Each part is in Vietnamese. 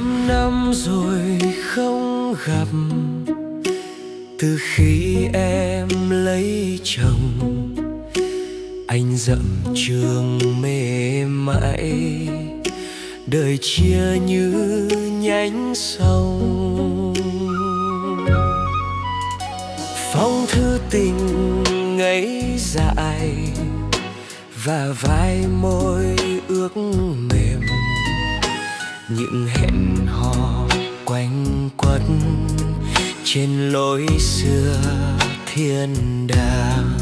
5 năm rồi không gặp, từ khi em lấy chồng. Anh dặm trường mềm mại, đời chia như nhánh sông. Phong thư tình ngây dại và vai môi ước mềm, những hẹn hò quanh quất trên lối xưa thiên đàng.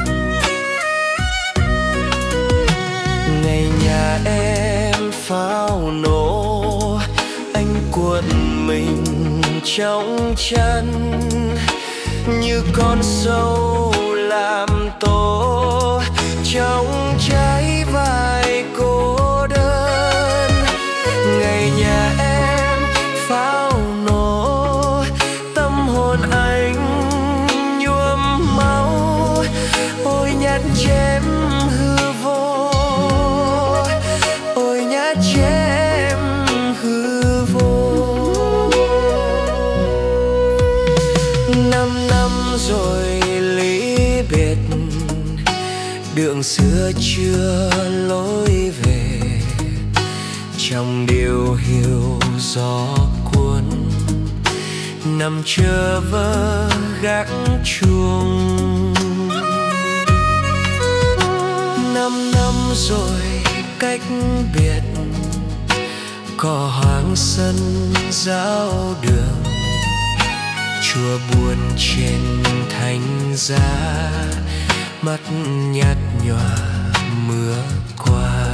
Ngày nhà em pháo nổ, anh cuộn mình trong chăn như con sâu làm tổ trong trái vai cô đơn. Ngày nhà em pháo nổ, tâm hồn anh nhuốm máu. Ôi nhát chém hư vô, ôi nhát chém hư vô. 5 năm rồi ly biệt, đường xưa chưa lối về. Trong điều hiu gió cuốn, nằm chờ vơ gác chuông. 5 năm rồi cách biệt, cỏ hoang sân giao đường. Chùa buồn trên thánh giá, mắt nhạt nhòa mưa qua.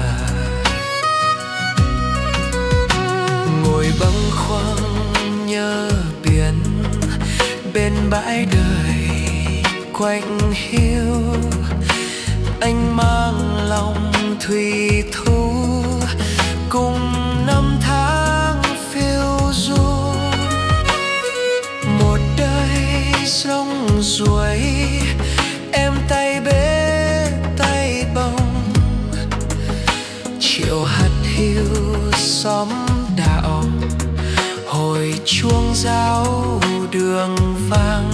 Ngồi bâng khuâng nhớ biển, bên bãi đời quạnh hiu. Anh mang lòng thủy thú cùng năm tháng phiêu du. Một đời rong ruổi, em tay bế tay bồng. Chiều hạt hiu xóm đạo, hồi chuông giao đường vang.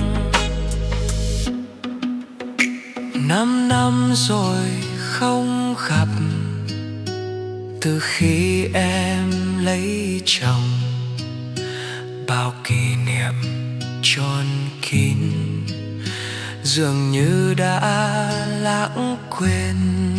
5 năm rồi không gặp, từ khi em lấy chồng. Bao kỷ niệm chôn kín, dường như đã lãng quên.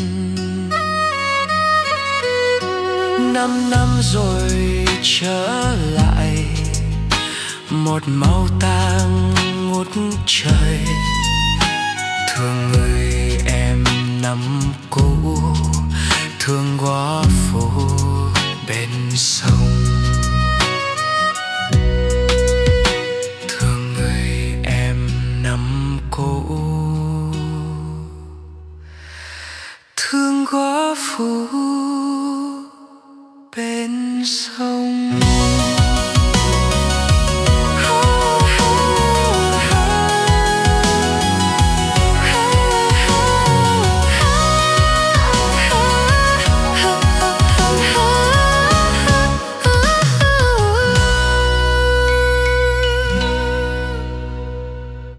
5 năm rồi trở lại, một màu tang ngút trời. Thương người em năm cũ, thương góa phố bên sông.